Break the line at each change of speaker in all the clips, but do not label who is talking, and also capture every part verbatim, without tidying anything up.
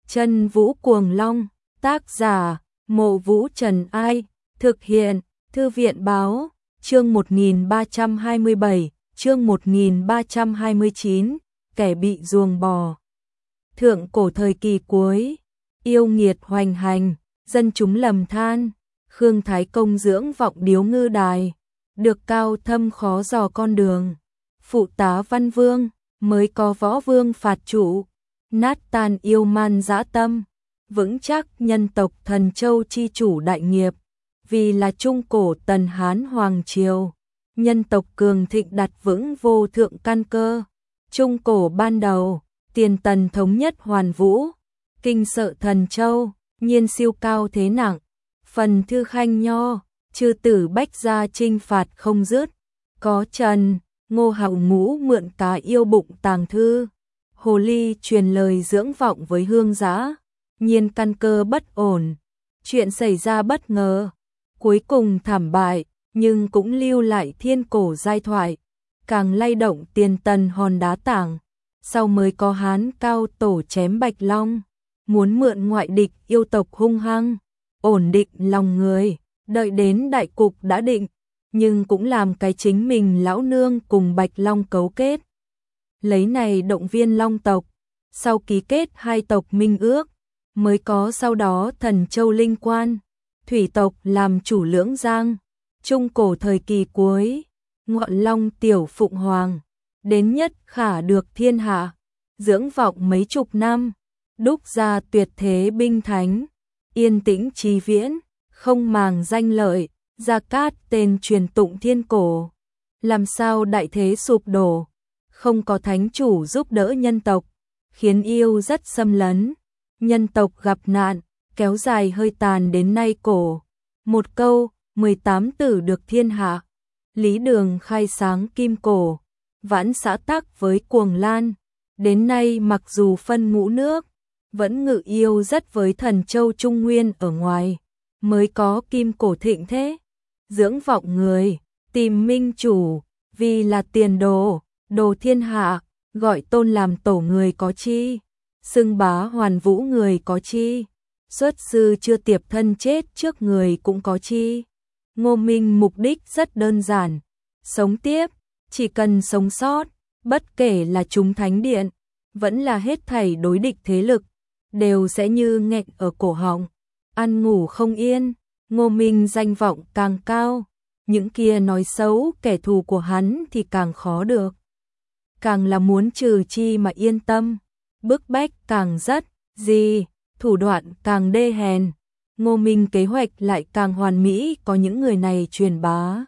Chân Vũ Cuồng Long, tác giả, Mộ Vũ Trần Ai, thực hiện, Thư viện Báo, chương một nghìn ba trăm hai mươi bảy, chương một nghìn ba trăm hai mươi chín, kẻ bị ruồng bò. Thượng cổ thời kỳ cuối, yêu nghiệt hoành hành, dân chúng lầm than, Khương Thái Công dưỡng vọng điếu ngư đài, được cao thâm khó dò con đường. Phụ tá văn vương, mới có võ vương phạt chủ, nát tan yêu man dã tâm, vững chắc nhân tộc Thần Châu chi chủ đại nghiệp. Vì là trung cổ Tần Hán Hoàng Triều, nhân tộc cường thịnh đặt vững vô thượng căn cơ. Trung cổ ban đầu, tiền Tần thống nhất hoàn vũ, kinh sợ Thần Châu, nhiên siêu cao thế nặng. Phần thư khanh nho, chư tử bách gia chinh phạt không dứt, có Trần, Ngô Hạo Ngũ mượn cá yêu bụng tàng thư, hồ ly truyền lời dưỡng vọng với hương giã, nhiên căn cơ bất ổn, chuyện xảy ra bất ngờ, cuối cùng thảm bại, nhưng cũng lưu lại thiên cổ giai thoại, càng lay động tiền Tần hòn đá tảng, sau mới có Hán Cao Tổ chém Bạch Long, muốn mượn ngoại địch yêu tộc hung hăng, ổn định lòng người, đợi đến đại cục đã định, nhưng cũng làm cái chính mình lão nương cùng Bạch Long cấu kết. Lấy này động viên Long tộc, sau ký kết hai tộc minh ước, mới có sau đó Thần Châu Linh Quan, thủy tộc làm chủ lưỡng giang. Trung cổ thời kỳ cuối, ngọn long tiểu phụng hoàng, đến nhất khả được thiên hạ, dưỡng vọng mấy chục năm, đúc ra tuyệt thế binh thánh, yên tĩnh trí viễn, không màng danh lợi, Gia Cát tên truyền tụng thiên cổ. Làm sao đại thế sụp đổ, không có thánh chủ giúp đỡ nhân tộc, khiến yêu rất xâm lấn, nhân tộc gặp nạn, kéo dài hơi tàn đến nay cổ. Một câu, mười tám tử được thiên hạ, Lý Đường khai sáng kim cổ, vãn xã tắc với Cuồng Lan, đến nay mặc dù phân ngũ nước, vẫn ngự yêu rất với Thần Châu Trung Nguyên ở ngoài, mới có kim cổ thịnh thế. Dưỡng vọng người, tìm minh chủ, vì là tiền đồ, đồ thiên hạ, gọi tôn làm tổ người có chi, xưng bá hoàn vũ người có chi, xuất sư chưa tiệp thân chết trước người cũng có chi. Ngô Minh mục đích rất đơn giản, sống tiếp, chỉ cần sống sót, bất kể là chúng thánh điện, vẫn là hết thảy đối địch thế lực, đều sẽ như nghẹn ở cổ họng, ăn ngủ không yên. Ngô Minh danh vọng càng cao, những kia nói xấu kẻ thù của hắn thì càng khó được. Càng là muốn trừ chi mà yên tâm, bức bách càng rất, gì, thủ đoạn càng đê hèn. Ngô Minh kế hoạch lại càng hoàn mỹ, có những người này truyền bá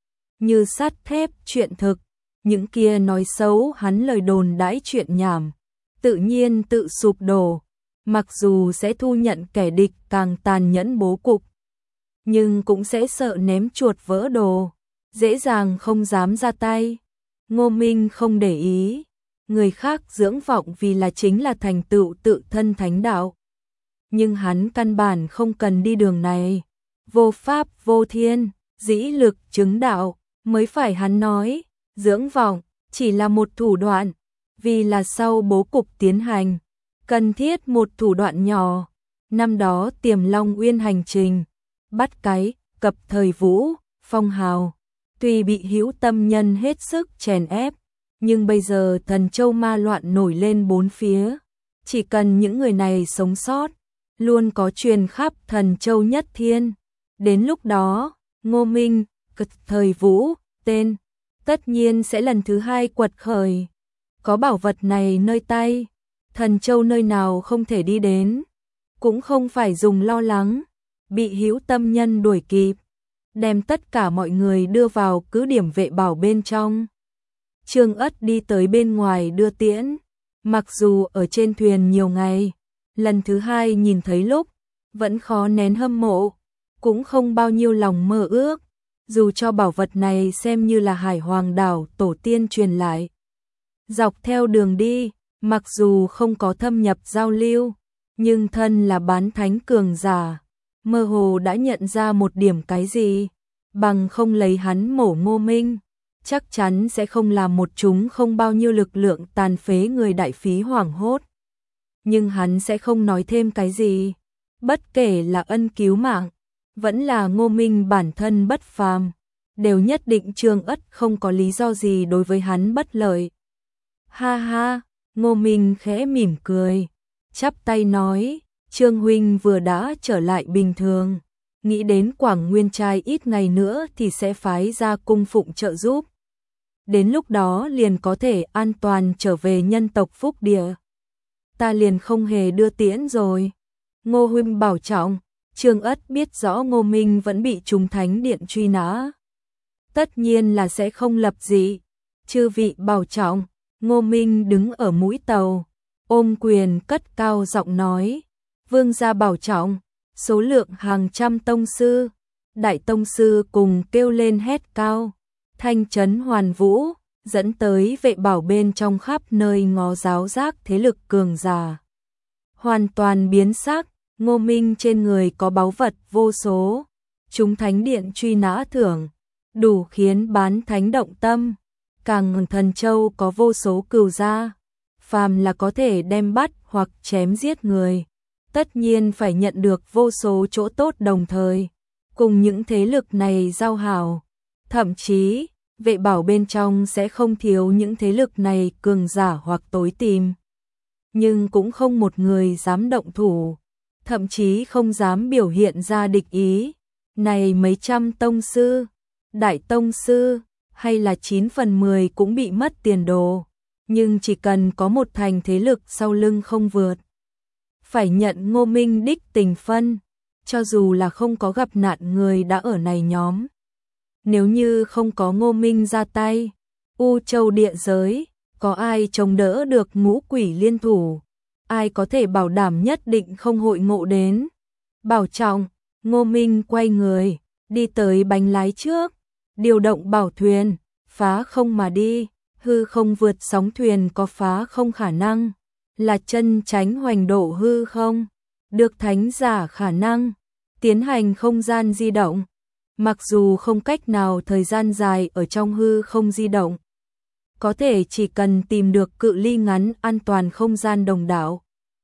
như sắt thép chuyện thực, những kia nói xấu hắn lời đồn đãi chuyện nhảm, tự nhiên tự sụp đổ, mặc dù sẽ thu nhận kẻ địch càng tàn nhẫn bố cục, nhưng cũng sẽ sợ ném chuột vỡ đồ, dễ dàng không dám ra tay. Ngô Minh không để ý, người khác dưỡng vọng vì là chính là thành tựu tự thân thánh đạo. Nhưng hắn căn bản không cần đi đường này, vô pháp vô thiên, dĩ lực chứng đạo, mới phải hắn nói, dưỡng vọng chỉ là một thủ đoạn, vì là sau bố cục tiến hành, cần thiết một thủ đoạn nhỏ. Năm đó Tiềm Long Uyên hành trình, bắt cái, cập thời vũ, phong hào, tuy bị hữu tâm nhân hết sức chèn ép, nhưng bây giờ Thần Châu ma loạn nổi lên bốn phía, chỉ cần những người này sống sót, luôn có truyền khắp Thần Châu nhất thiên. Đến lúc đó, Ngô Minh, cập thời vũ, tên, tất nhiên sẽ lần thứ hai quật khởi. Có bảo vật này nơi tay, Thần Châu nơi nào không thể đi đến, cũng không phải dùng lo lắng bị hữu tâm nhân đuổi kịp, đem tất cả mọi người đưa vào cứ điểm vệ bảo bên trong. Trương Ất đi tới bên ngoài đưa tiễn, mặc dù ở trên thuyền nhiều ngày, lần thứ hai nhìn thấy lúc, vẫn khó nén hâm mộ, cũng không bao nhiêu lòng mơ ước, dù cho bảo vật này xem như là Hải Hoàng đảo tổ tiên truyền lại. Dọc theo đường đi, mặc dù không có thâm nhập giao lưu, nhưng thân là bán thánh cường giả, mơ hồ đã nhận ra một điểm cái gì, bằng không lấy hắn mổ Ngô Minh, chắc chắn sẽ không làm một chúng không bao nhiêu lực lượng tàn phế người đại phí hoảng hốt. nhưng hắn sẽ không nói thêm cái gì. Bất kể là ân cứu mạng, vẫn là Ngô Minh bản thân bất phàm, đều nhất định Trương Ất không có lý do gì đối với hắn bất lợi. Ha ha, Ngô Minh khẽ mỉm cười, chắp tay nói, Trương huynh vừa đã trở lại bình thường, nghĩ đến Quảng Nguyên trai ít ngày nữa thì sẽ phái ra cung phụng trợ giúp. Đến lúc đó liền có thể an toàn trở về nhân tộc Phúc Địa. Ta liền không hề đưa tiễn rồi. Ngô huynh bảo trọng. Trương Ất biết rõ Ngô Minh vẫn bị Trùng Thánh Điện truy nã, tất nhiên là sẽ không lập dị. Chư vị bảo trọng. Ngô Minh đứng ở mũi tàu, ôm quyền cất cao giọng nói, vương gia bảo trọng. Số lượng hàng trăm tông sư, đại tông sư cùng kêu lên hét cao, thanh chấn hoàn vũ, dẫn tới vệ bảo bên trong khắp nơi ngó giáo giác thế lực cường giả. Hoàn toàn biến sắc, Ngô Minh trên người có báu vật vô số, Trùng Thánh Điện truy nã thưởng, đủ khiến bán thánh động tâm. Càng Thần Châu có vô số cừu gia, phàm là có thể đem bắt hoặc chém giết người, tất nhiên phải nhận được vô số chỗ tốt đồng thời, cùng những thế lực này giao hảo. Thậm chí, vệ bảo bên trong sẽ không thiếu những thế lực này cường giả hoặc tối tìm. Nhưng cũng không một người dám động thủ, thậm chí không dám biểu hiện ra địch ý. Này mấy trăm tông sư, đại tông sư, hay là chín phần mười cũng bị mất tiền đồ. Nhưng chỉ cần có một thành thế lực sau lưng không vượt, phải nhận Ngô Minh đích tình phân, cho dù là không có gặp nạn người đã ở này nhóm. Nếu như không có Ngô Minh ra tay, U Châu địa giới, có ai chống đỡ được ngũ quỷ liên thủ, ai có thể bảo đảm nhất định không hội ngộ đến. Bảo trọng. Ngô Minh quay người, đi tới bánh lái trước, điều động bảo thuyền, phá không mà đi. Hư không vượt sóng thuyền có phá không khả năng, là chân tránh hoành độ hư không, được thánh giả khả năng, tiến hành không gian di động. Mặc dù không cách nào thời gian dài ở trong hư không di động, có thể chỉ cần tìm được cự ly ngắn an toàn không gian đồng đảo,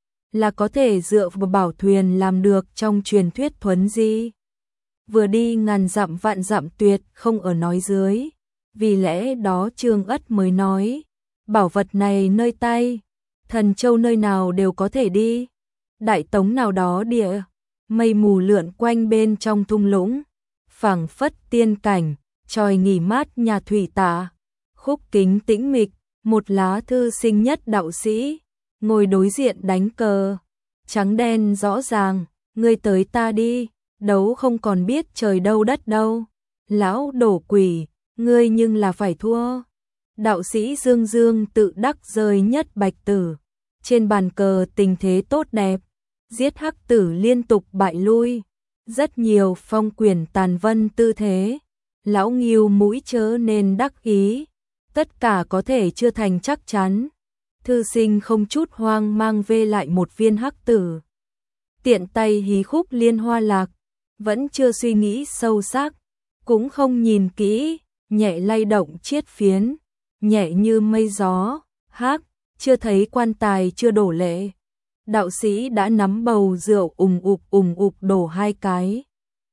là có thể dựa vào bảo thuyền làm được trong truyền thuyết thuấn di. Vừa đi ngàn dặm vạn dặm tuyệt không ở nói dưới. Vì lẽ đó Trương Ất mới nói, bảo vật này nơi tay, Thần Châu nơi nào đều có thể đi. Đại tống nào đó địa, mây mù lượn quanh bên trong thung lũng, phảng phất tiên cảnh, tròi nghỉ mát nhà thủy tạ. Khúc kính tĩnh mịch, một lá thư sinh nhất đạo sĩ, ngồi đối diện đánh cờ, trắng đen rõ ràng, ngươi tới ta đi, đấu không còn biết trời đâu đất đâu. Lão đổ quỷ, ngươi nhưng là phải thua. Đạo sĩ Dương Dương tự đắc rơi nhất bạch tử. Trên bàn cờ tình thế tốt đẹp, giết hắc tử liên tục bại lui, rất nhiều phong quyền tàn vân tư thế. Lão Nghiêu mũi chớ nên đắc ý, tất cả có thể chưa thành chắc chắn. Thư sinh không chút hoang mang vê lại một viên hắc tử, tiện tay hí khúc liên hoa lạc, vẫn chưa suy nghĩ sâu sắc, cũng không nhìn kỹ, nhẹ lay động chiết phiến, nhẹ như mây gió. Hắc, chưa thấy quan tài chưa đổ lệ. Đạo sĩ đã nắm bầu rượu ùng ục ùng ục đổ hai cái.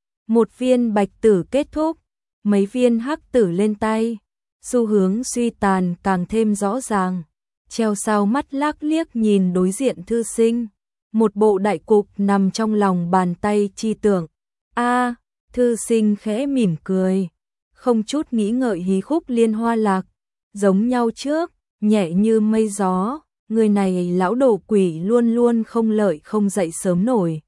Một viên bạch tử kết thúc, mấy viên hắc tử lên tay, xu hướng suy tàn càng thêm rõ ràng. Treo sao mắt lác liếc nhìn đối diện thư sinh, một bộ đại cục nằm trong lòng bàn tay chi tưởng. A, thư sinh khẽ mỉm cười, không chút nghĩ ngợi hí khúc liên hoa lạc, giống nhau trước, nhẹ như mây gió. Người này lão đổ quỷ luôn luôn không lợi không dậy sớm nổi.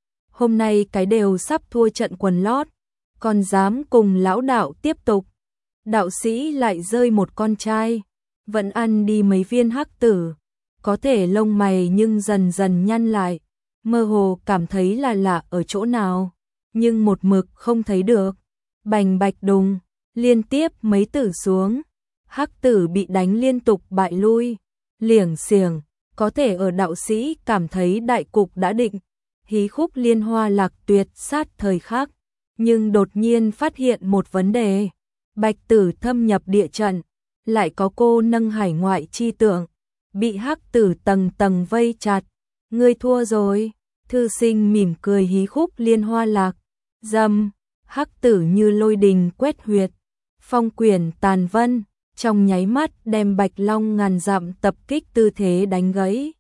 Hôm nay cái đều sắp thua trận quần lót, còn dám cùng lão đạo tiếp tục. Đạo sĩ lại rơi một con trai, vẫn ăn đi mấy viên hắc tử, có thể lông mày nhưng dần dần nhăn lại, mơ hồ cảm thấy là lạ ở chỗ nào, nhưng một mực không thấy được. Bành bạch đùng, liên tiếp mấy tử xuống, hắc tử bị đánh liên tục bại lui, liểng xiềng, có thể ở đạo sĩ cảm thấy đại cục đã định, hí khúc liên hoa lạc tuyệt sát thời khắc, nhưng đột nhiên phát hiện một vấn đề. Bạch tử thâm nhập địa trận, lại có cô nâng hải ngoại chi tượng, bị hắc tử tầng tầng vây chặt, Ngươi thua rồi. Thư sinh mỉm cười hí khúc liên hoa lạc. Dầm, hắc tử như lôi đình quét huyệt. Phong quyển tàn vân, trong nháy mắt đem Bạch Long ngàn dặm tập kích tư thế đánh gãy.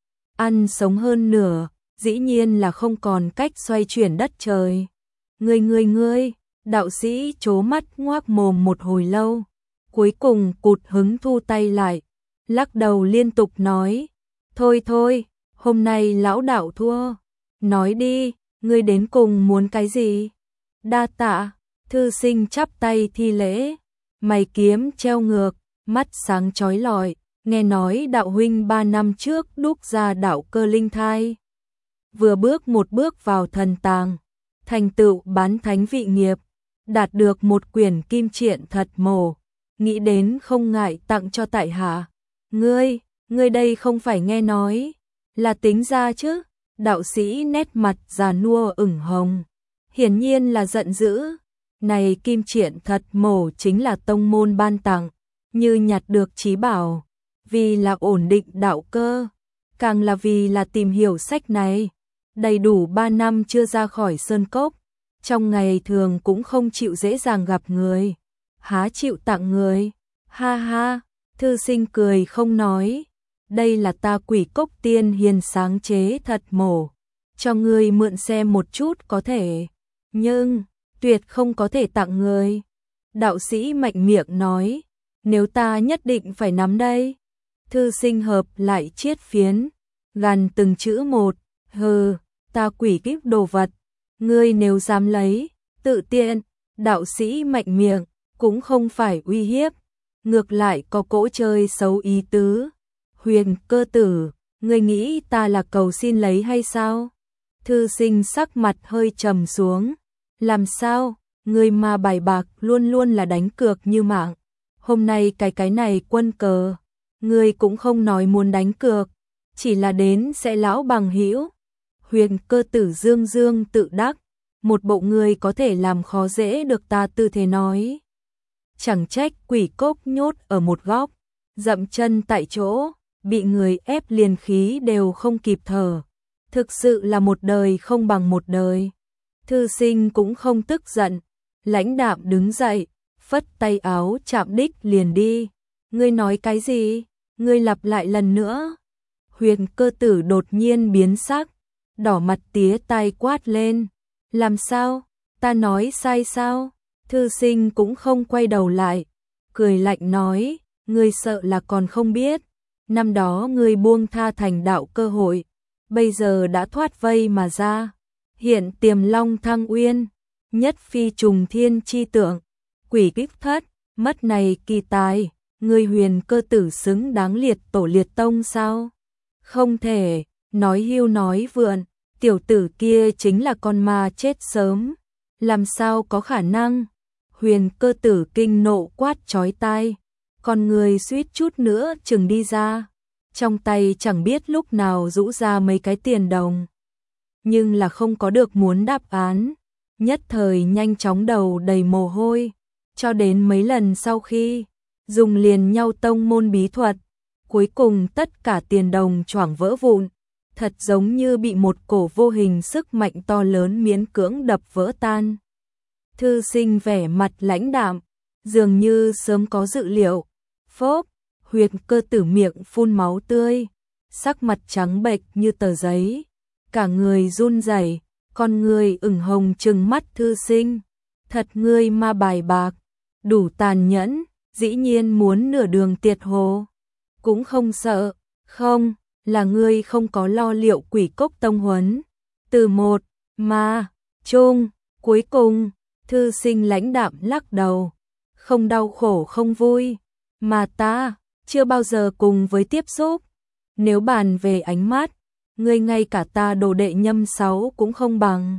Ăn sống hơn nửa, dĩ nhiên là không còn cách xoay chuyển đất trời. Ngươi ngươi ngươi, đạo sĩ trố mắt ngoác mồm một hồi lâu, cuối cùng cụt hứng thu tay lại, lắc đầu liên tục nói, thôi thôi, hôm nay lão đạo thua, nói đi, ngươi đến cùng muốn cái gì? Đa tạ, thư sinh chắp tay thi lễ, mày kiếm treo ngược, mắt sáng chói lọi, nghe nói đạo huynh ba năm trước đúc ra đạo cơ linh thai. Vừa bước một bước vào thần tàng, thành tựu bán thánh vị nghiệp, đạt được một quyển kim triện thật mổ, nghĩ đến không ngại tặng cho tại hạ. Ngươi, ngươi đây không phải nghe nói, là tính ra chứ? Đạo sĩ nét mặt già nua ửng hồng, hiển nhiên là giận dữ. Này kim triện thật mổ chính là tông môn ban tặng, như nhặt được chí bảo, vì là ổn định đạo cơ, càng là vì là tìm hiểu sách này. Đầy đủ ba năm chưa ra khỏi sơn cốc, trong ngày thường cũng không chịu dễ dàng gặp người, há chịu tặng người. Ha ha, thư sinh cười không nói, đây là ta Quỷ Cốc Tiên Hiền sáng chế thật mổ, cho ngươi mượn xem một chút có thể, nhưng tuyệt không có thể tặng người. Đạo sĩ mạnh miệng nói, nếu ta nhất định phải nắm đây. Thư sinh hợp lại chiết phiến, gằn từng chữ một, hừ, ta quỷ kíp đồ vật, ngươi nếu dám lấy, tự tiện. Đạo sĩ mạnh miệng, cũng không phải uy hiếp, ngược lại có cỗ chơi xấu ý tứ. Huyền Cơ Tử, ngươi nghĩ ta là cầu xin lấy hay sao? Thư sinh sắc mặt hơi trầm xuống, làm sao, ngươi mà bài bạc luôn luôn là đánh cược như mạng, hôm nay cái cái này quân cờ, ngươi cũng không nói muốn đánh cược, chỉ là đến sẽ lão bằng hữu. Huyền Cơ Tử dương dương tự đắc, một bộ người có thể làm khó dễ được ta tư thế nói. Chẳng trách quỷ cốc nhốt ở một góc, dậm chân tại chỗ, bị người ép liền khí đều không kịp thở. Thực sự là một đời không bằng một đời. Thư sinh cũng không tức giận, lãnh đạm đứng dậy, phất tay áo chạm đích liền đi. Ngươi nói cái gì? Ngươi lặp lại lần nữa. Huyền Cơ Tử đột nhiên biến sắc, đỏ mặt tía tai quát lên. Làm sao? Ta nói sai sao? Thư sinh cũng không quay đầu lại, cười lạnh nói, ngươi sợ là còn không biết. Năm đó ngươi buông tha thành đạo cơ hội, bây giờ đã thoát vây mà ra. Hiện tiềm long thăng uyên, nhất phi trùng thiên chi tượng, quỷ kích thất, mất này kỳ tài, ngươi Huyền Cơ Tử xứng đáng liệt tổ liệt tông sao? Không thể, nói hưu nói vượn, tiểu tử kia chính là con ma chết sớm, làm sao có khả năng? Huyền Cơ Tử kinh nộ quát chói tai, con người suýt chút nữa chừng đi ra, trong tay chẳng biết lúc nào rũ ra mấy cái tiền đồng. Nhưng là không có được muốn đáp án, nhất thời nhanh chóng đầu đầy mồ hôi, cho đến mấy lần sau khi dùng liền nhau tông môn bí thuật, cuối cùng tất cả tiền đồng choảng vỡ vụn, thật giống như bị một cổ vô hình sức mạnh to lớn miễn cưỡng đập vỡ tan. Thư sinh vẻ mặt lãnh đạm, dường như sớm có dự liệu. Phốp, Huyền Cơ Tử miệng phun máu tươi, sắc mặt trắng bệch như tờ giấy, cả người run rẩy, con người ửng hồng trừng mắt thư sinh. Thật ngươi ma bài bạc, đủ tàn nhẫn, dĩ nhiên muốn nửa đường tiệt hồ. Cũng không sợ, không, là ngươi không có lo liệu Quỷ Cốc tông huấn. Từ một, ma, chung, cuối cùng, thư sinh lãnh đạm lắc đầu, không đau khổ không vui, mà ta chưa bao giờ cùng với tiếp xúc. Nếu bàn về ánh mắt, ngươi ngay cả ta đồ đệ nhâm sáu cũng không bằng.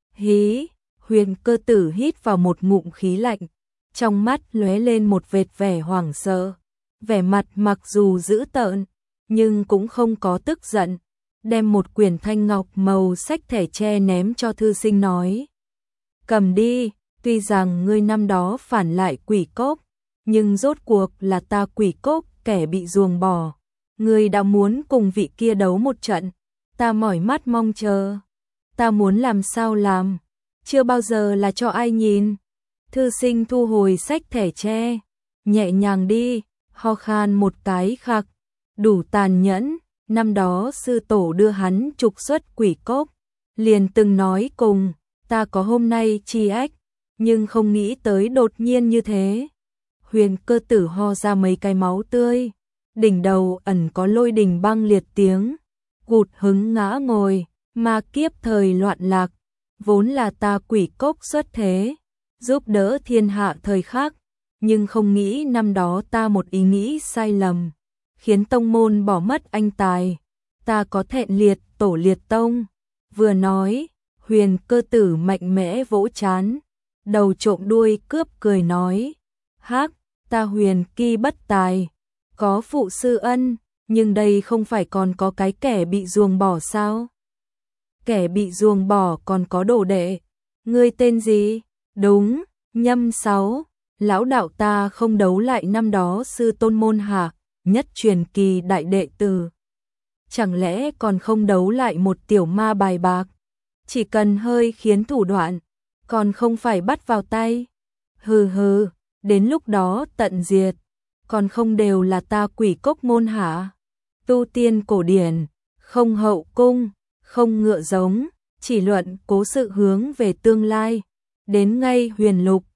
Hí, Huyền Cơ Tử hít vào một ngụm khí lạnh, trong mắt lóe lên một vệt vẻ hoảng sợ, vẻ mặt mặc dù dữ tợn, nhưng cũng không có tức giận, đem một quyển thanh ngọc màu sách thẻ tre ném cho thư sinh nói. Cầm đi, tuy rằng ngươi năm đó phản lại Quỷ Cốc, nhưng rốt cuộc là ta Quỷ Cốc kẻ bị ruồng bỏ. Ngươi đã muốn cùng vị kia đấu một trận, Ta mỏi mắt mong chờ. Ta muốn làm sao làm, chưa bao giờ là cho ai nhìn. Thư sinh thu hồi sách thẻ tre, nhẹ nhàng đi, ho khan một cái khạc, đủ tàn nhẫn. Năm đó sư tổ đưa hắn trục xuất quỷ cốc, liền từng nói cùng, ta có hôm nay chi ách, nhưng không nghĩ tới đột nhiên như thế. Huyền Cơ Tử ho ra mấy cái máu tươi, đỉnh đầu ẩn có lôi đình băng liệt tiếng, gụt hứng ngã ngồi, ma kiếp thời loạn lạc, vốn là ta quỷ cốc xuất thế, giúp đỡ thiên hạ thời khắc, nhưng không nghĩ năm đó ta một ý nghĩ sai lầm, khiến tông môn bỏ mất anh tài, ta có thẹn liệt tổ liệt tông. Vừa nói, Huyền Cơ Tử mạnh mẽ vỗ trán, đầu trộm đuôi cướp cười nói, hắc, ta Huyền Kỳ bất tài, có phụ sư ân, nhưng đây không phải còn có cái kẻ bị ruồng bỏ sao? Kẻ bị ruồng bỏ còn có đồ đệ, ngươi tên gì? Đúng, Nhâm Sáu, lão đạo ta không đấu lại năm đó sư tôn môn hạ, nhất truyền kỳ đại đệ tử. Chẳng lẽ còn không đấu lại một tiểu ma bài bạc? Chỉ cần hơi khiến thủ đoạn, còn không phải bắt vào tay. Hừ hừ, đến lúc đó tận diệt, còn không đều là ta quỷ cốc môn hạ. Tu tiên cổ điển, không hậu cung, không ngựa giống, chỉ luận cố sự hướng về tương lai. Đến ngay huyền lục,